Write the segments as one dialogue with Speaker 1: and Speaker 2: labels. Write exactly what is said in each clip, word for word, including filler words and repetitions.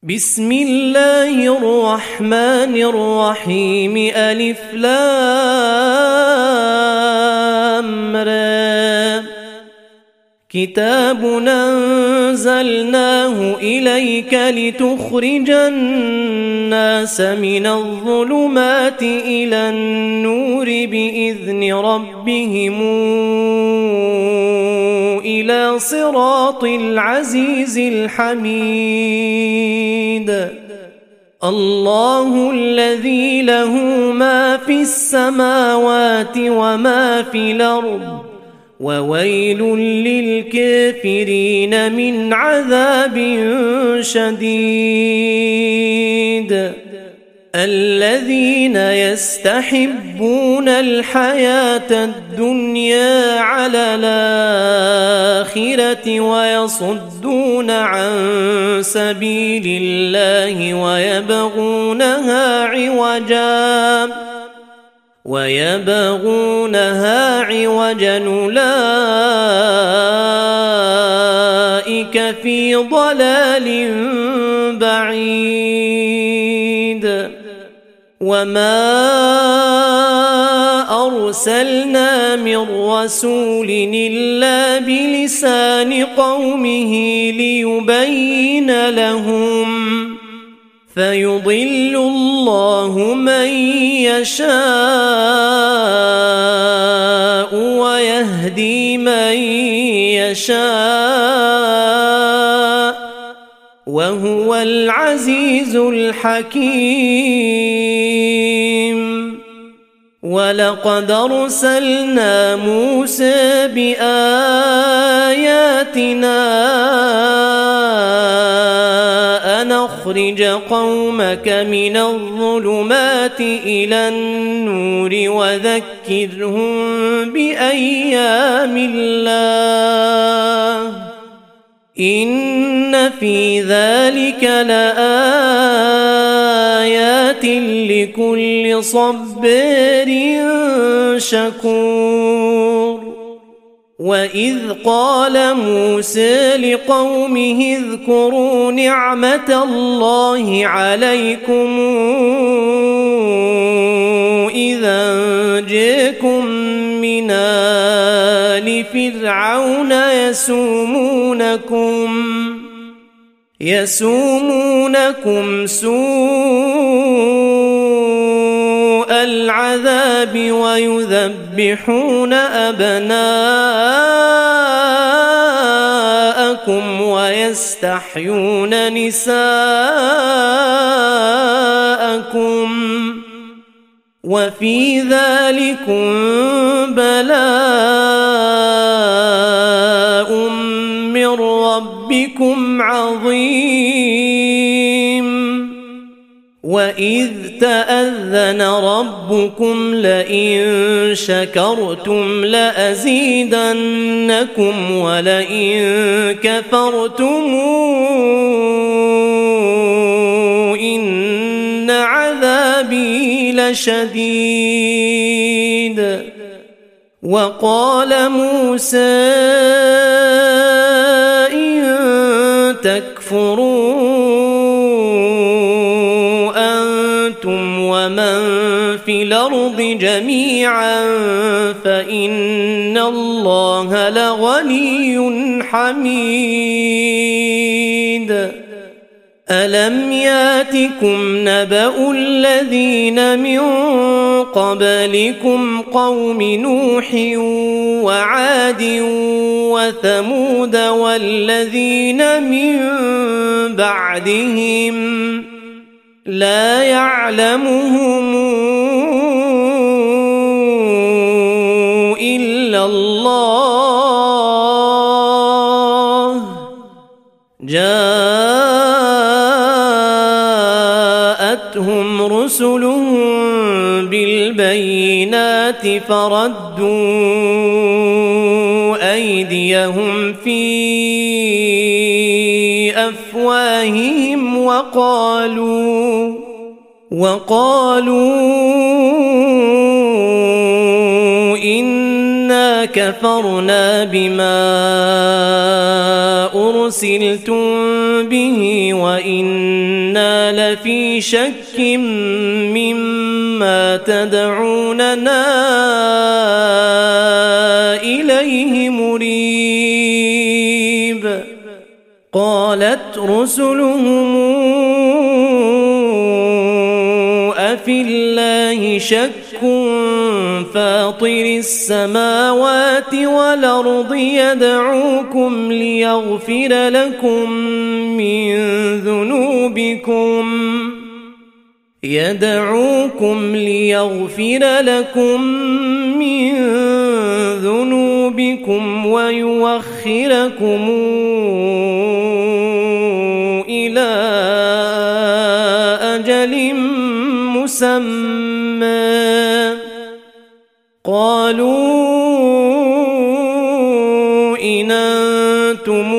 Speaker 1: بسم الله الرحمن الرحيم ألف لام را كتاب أنزلناه إليك لتخرج الناس من الظلمات إلى النور بإذن ربهم إلى صراط العزيز الحميد. الله الذي له ما في السماوات وما في الأرض وويل للكافرين من عذاب شديد. الذين يستحبون الحياة الدنيا على الآخرة ويصدون عن سبيل الله ويبغونها عوجا ويبغونها عوجا أولئك في ضلال بعيد. وما أرسلنا من رسول إلا بلسان قومه ليبين لهم فيضل الله من يشاء ويهدي من يشاء وهو العزيز الحكيم. ولقد أرسلنا موسى بآياتنا أن أخرج قومك من الظلمات إلى النور وذكرهم بأيام الله إن في ذلك لآيات لكل صبار شكور. وإذ قال موسى لقومه اذكروا نعمة الله عليكم إذا جاءكم من آل فرعون يسومونكم يسومونكم سوء العذاب ويذبحون أبناءكم ويستحيون نساءكم وفي ذلكم بلاء من ربكم عظيم. وإذ تأذن ربكم لئن شكرتم لأزيدنكم ولئن كفرتم إن عذابي لشديد. وقال موسى إن تكفروا أنتم ومن في الأرض جميعا فإن الله لغني حميد. ألم ياتكم نبأ الذين من قبلكم قوم نوح وعاد وثمود والذين من بعدهم لا يعلمهم إلا الله جاءتهم رسلهم بالبينات فردوا أيديهم في أفواههم وقالوا وقالوا إنا كفرنا بما أرسلتم به وإنا لفي شك مما تدعوننا إليه مريب. قالت رسلهم أفي الله شك فاطر السماوات والأرض يدعوكم ليغفر لكم من ذنوبكم يدعوكم ليغفر لكم من ذنوبكم ويوخركم إلى أجل مسمى. قالوا إن أنتم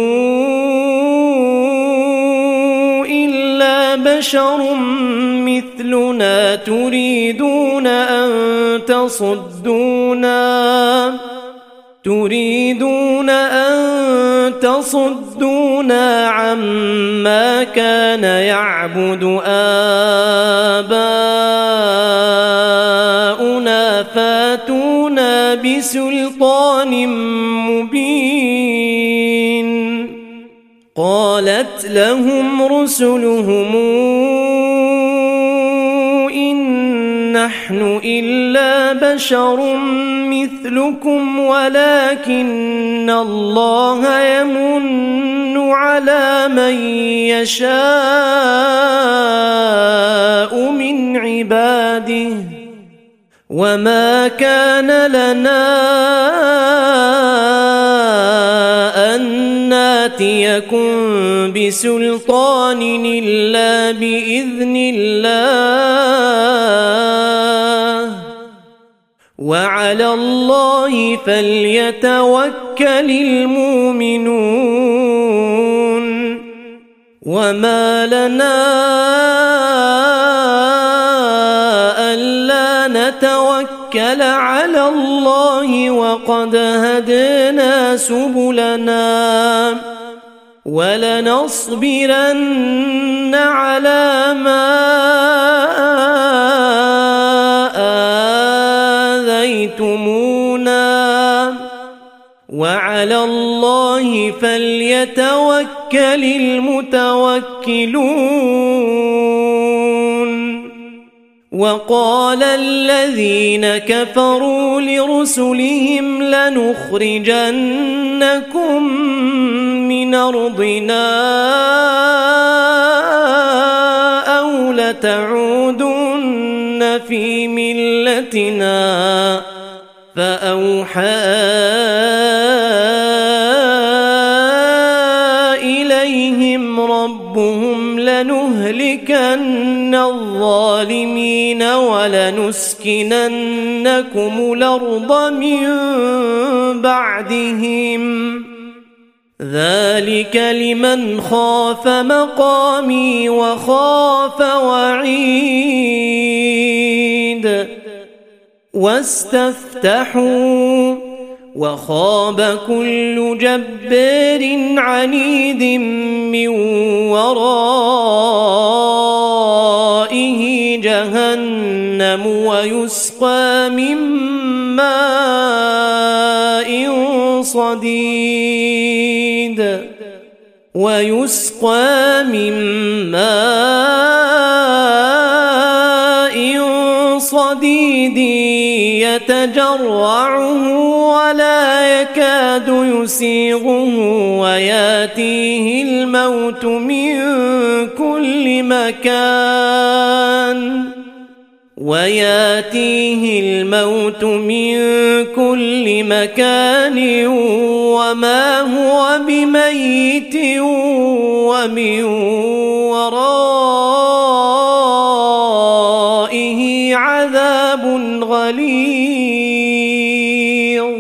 Speaker 1: إلا بشر مثلنا تريدون أن تصدونا تريدون أن تصدونا عما كان يعبد آباؤنا فاتونا بسلطان مبين. قالت لهم رسلهم إن نحن إلا بشر مثلكم ولكن الله يمن على من يشاء من عباده وما كان لنا أن ناتيكم بسلطان إلا بإذن الله وعلى الله فليتوكل المؤمنون. وما لنا ألا نتوكل على الله وقد هدانا سبلنا ولنصبرن على ما آذيتمونا وعلى الله فليتوكل المتوكلون. وقال الذين كفروا لرسلهم لنخرجنكم من أرضنا أو لتعودن في ملتنا فأوحى إليهم ربهم لنهلكن الظالمين ولنسكننكم الأرض من بعدهم ذلك لمن خاف مقامي وخاف وعيد. واستفتحوا وخاب كل جبار عنيد من ورائه جهنم ويسقى من ماء صديد ويسقى من ماء صديد يتجرعه ولا يكاد يسيغه وياتيه الموت من كل مكان وياتيه الموت من كل مكان وما هو بميت ومن ورائه عذاب غليظ.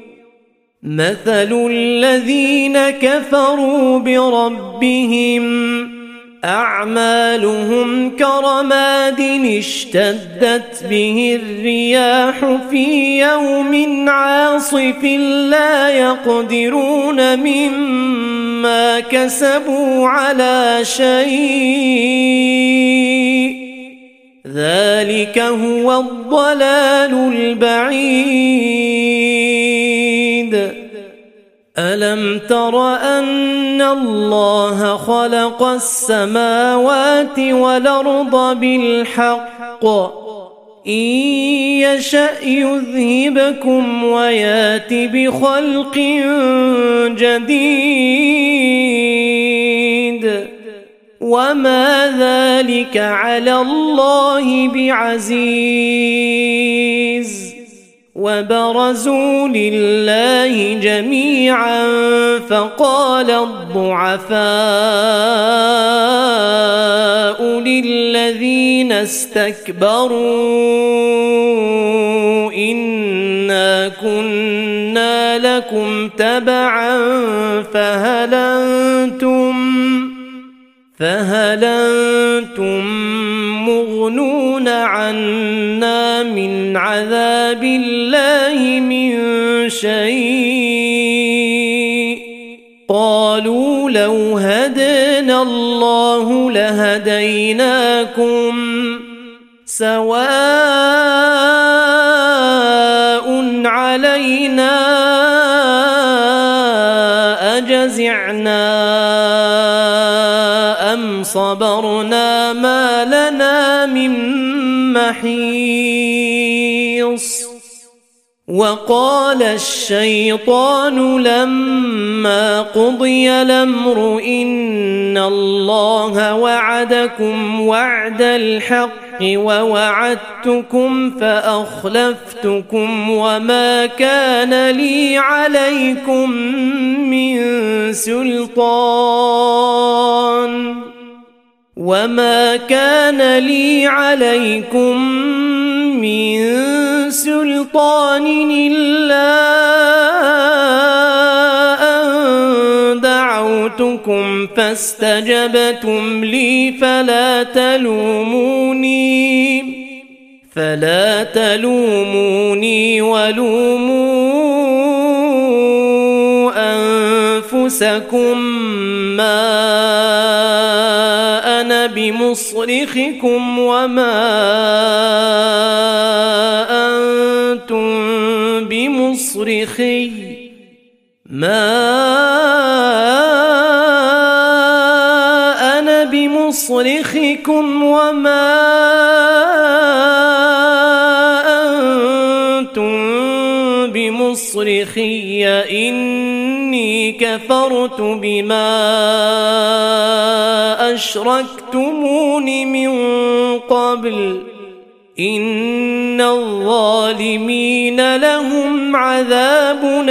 Speaker 1: مثل الذين كفروا بربهم أعمالهم كرماد اشتدت به الرياح في يوم عاصف لا يقدرون مما ما كسبوا على شيء ذلك هو الضلال البعيد ألم تر أن الله خلق السماوات والأرض بالحق إن يشأ يذهبكم ويات بخلق جديد وما ذلك على الله بعزيز وبرزوا لله جميعا فقال الضعفاء للذين استكبروا إنا كنا لكم تبعا فهل أنتم فهل أنتم مغنون عنا من عذاب الله من شيء قالوا لو هدانا الله لهديناكم سواء علينا أجزعنا أم صبرنا ما لنا من محيص وقال الشيطان لما قضي الأمر إن الله وعدكم وعد الحق ووعدتكم فأخلفتكم وما كان لي عليكم من سلطان وما كان لي عليكم من سلطان إلا أن دعوتكم فاستجبتم لي فلا تلوموني فلا تلوموني ولوموا أنفسكم ما أنا بمصرخكم وما أنتم بمصرخي ما أنا بمصرخكم وما أنتم بمصرخي إني كفرت بما أشركتمون من قبل إن الظالمين لهم عذاب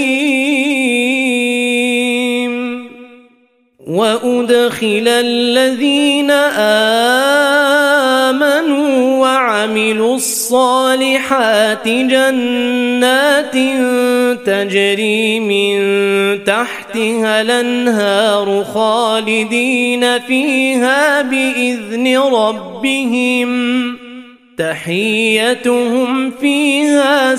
Speaker 1: أليم وأدخل الذين آمنوا وعملوا الصالحات جنات تجري من تحتها الأنهار خالدين فيها بإذن ربهم تحيتهم فيها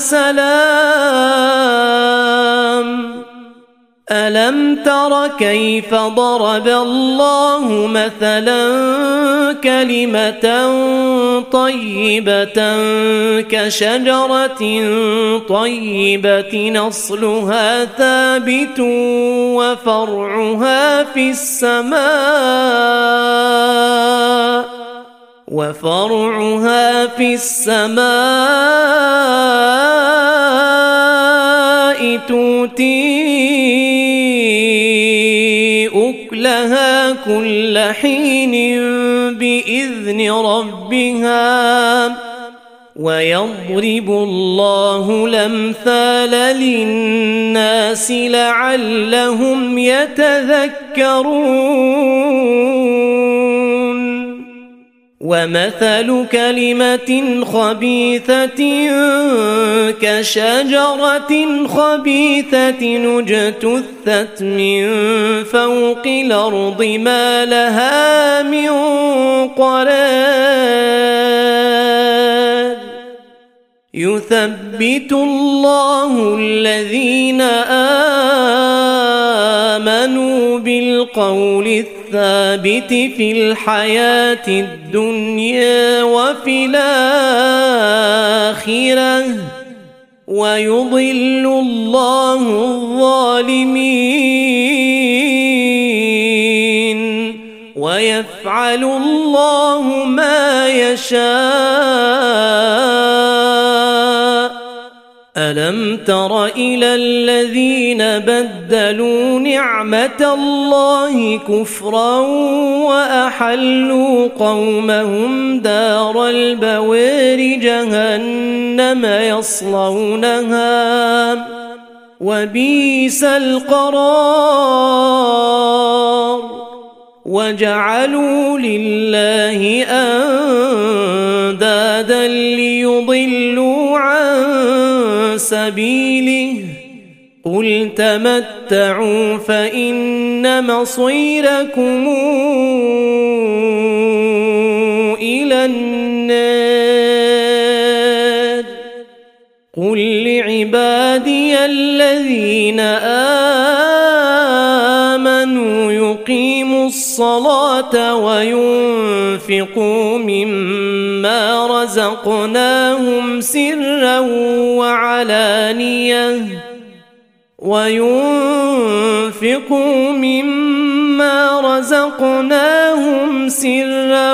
Speaker 1: سلام ألم تر كيف ضرب الله مثلا كلمة طيبة كشجرة طيبة أصلها ثابت وفرعها في السماء وفرعها في السماء تؤتي أكلها كل حين بإذن ربها ويضرب الله الأمثال للناس لعلهم يتذكرون ومثل كلمة خبيثة كشجرة خبيثة اجتثت من فوق الأرض ما لها من قرار يثبت الله الذين آمنوا بالقول الثابت في الحياة الدنيا وفي الآخرة ويضل الله الظالمين ويفعل الله ما يشاء. ألم تر إلى الذين بدلوا نعمة الله كفرا وأحلوا قومهم دار البوار جهنم يصلونها وبئس القرار وجعلوا لله أندادا ليضلوا عن سبيله قل تمتعوا فإن مصيركم إلى النار. قل لعبادي الذين آمنوا يقيموا الصلاة وينفقوا مما رزقناهم سرا وعلانية وينفقوا مما رزقناهم سرا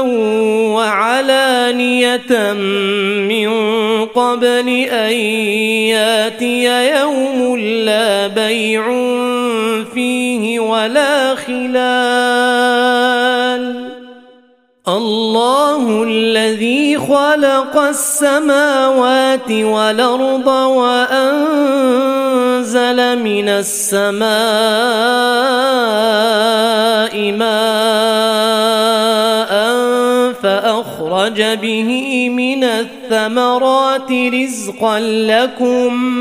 Speaker 1: وعلانية من قبل أن ياتي يوم لا بيع فيه ولا خلال. الله الذي خلق السماوات والأرض وأنزل من السماء ماء فأخرج به من الثمرات رزقا لكم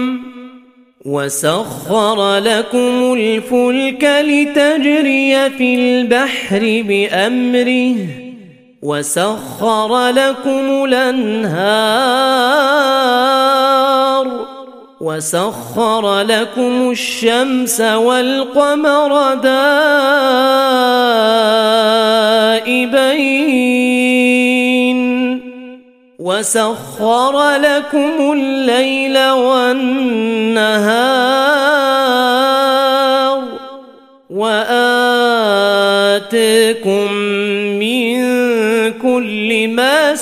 Speaker 1: وسخر لكم الفلك لتجري في البحر بأمره وسخر لكم الأنهار وسخر لكم الشمس والقمر دائبين وسخر لكم الليل والنهار وآتاكم من كل ما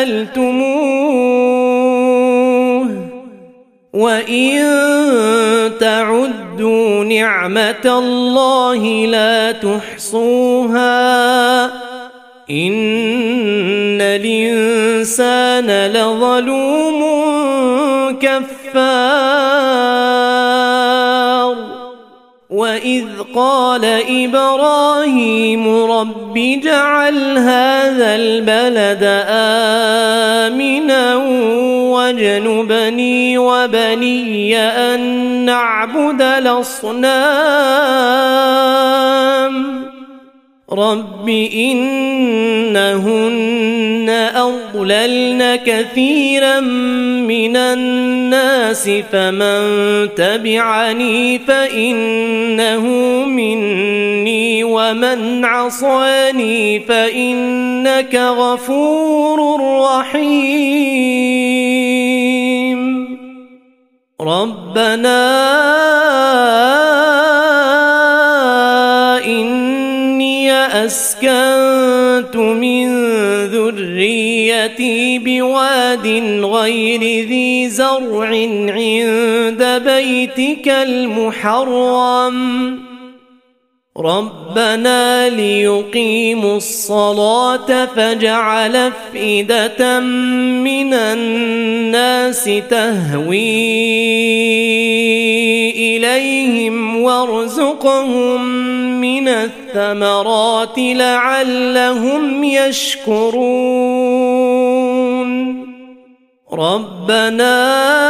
Speaker 1: سألتموه وإن تعدوا نعمة الله لا تحصوها إن الإنسان لظلوم كفار. وإذ قال إبراهيم رب اجعل هذا البلد آمنا واجنبني وبني أن نعبد الأصنام رب إنهن أضللن كثيرا من الناس فمن تبعني فإنه مني ومن عصاني فإنك غفور رحيم. ربنا أسكنت من ذريتي بواد غير ذي زرع عند بيتك المحرم ربنا ليقيموا الصلاة فاجعل أفئدة من الناس تهوي إليهم وارزقهم من الثمرات لعلهم يشكرون. ربنا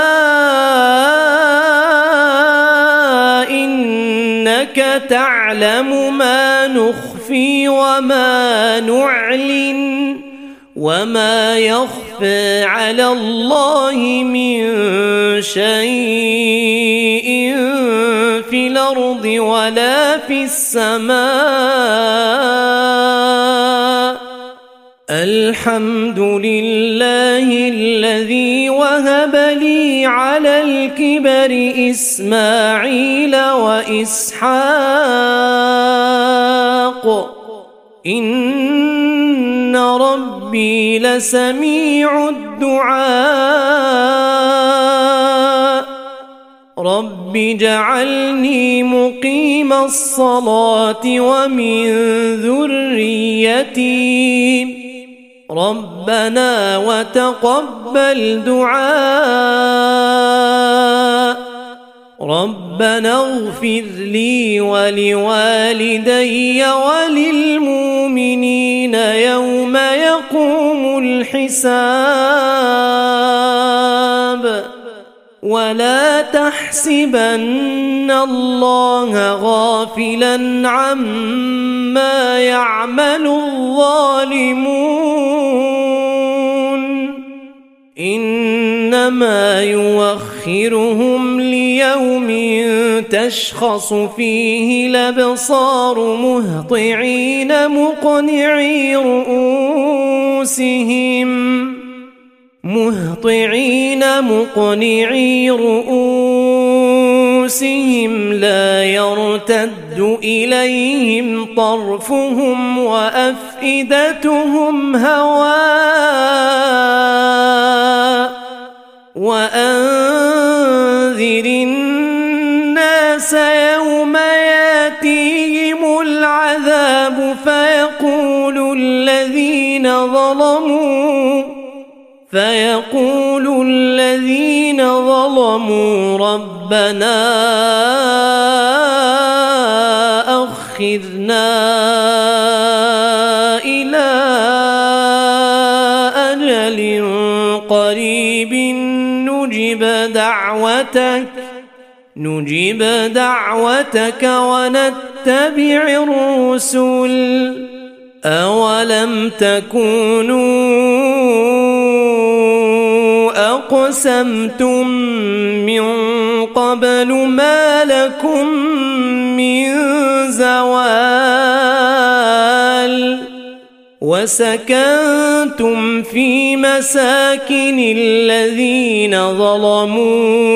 Speaker 1: إنك تعلم ما نخفي وما نعلن وما يخفى على الله من شيء في الأرض الأرض ولا في السماء. الحمد لله الذي وهب لي على الكبر إسماعيل وإسحاق إن ربي لسميع الدعاء. رب اجعلني مقيم الصلاة ومن ذريتي ربنا وتقبل دعاء. ربنا اغفر لي ولوالدي وللمؤمنين يوم يقوم الحساب. ولا تحسبن الله غافلا عما يعمل الظالمون إنما يوخرهم ليوم تشخص فيه الأبصار مهطعين مقنعي رؤوسهم مهطعين مقنعي رؤوسهم لا يرتد إليهم طرفهم وأفئدتهم هواء. وأنذر الناس يوم ياتيهم العذاب فيقول الذين ظلموا فيقول الذين ظلموا ربنا أخذنا إلى أجل قريب نجب دعوتك نجب دعوتك ونتبع الرسل أولم تكونوا أقسمتم من قبل ما لكم من زوال وسكنتم في مساكن الذين ظلموا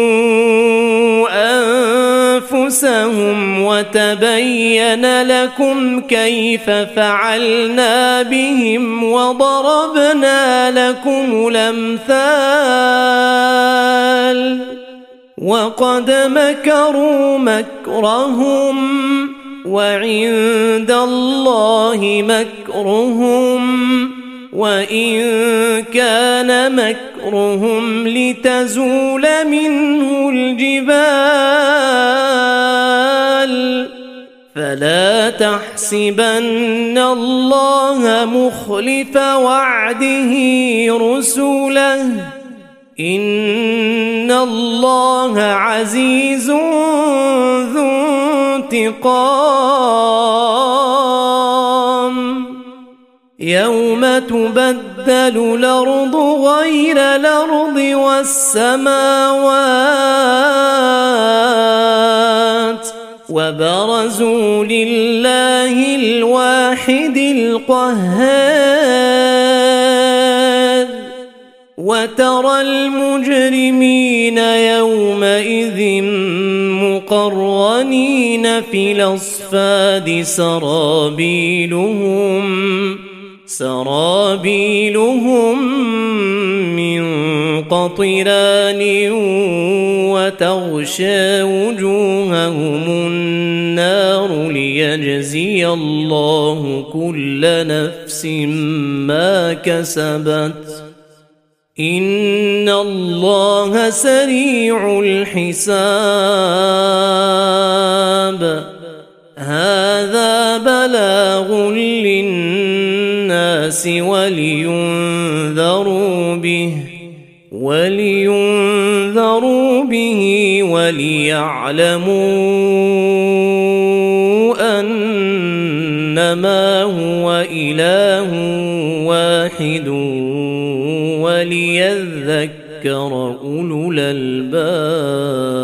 Speaker 1: أنفسهم وتبين لكم كيف فعلنا بهم وضربنا لكم الأمثال. وقد مكروا مكرهم وعند الله مكرهم وإن كان مكرهم لتزول منه الجبال. فلا تحسبن الله مخلف وعده رسله إن الله عزيز ذو انتقام. يوم تبدل الأرض غير الأرض والسماوات وبرزوا لله الواحد القهار. وترى المجرمين يومئذ مقرنين في الأصفاد سرابيلهم سرابيلهم من قطران وتغشى وجوههم النار ليجزي الله كل نفس ما كسبت إن الله سريع الحساب. هذا بلاغ للناس ولينذروا به ولينذروا به وليعلموا أنما هو إله واحد وليذكر أولو الألباب.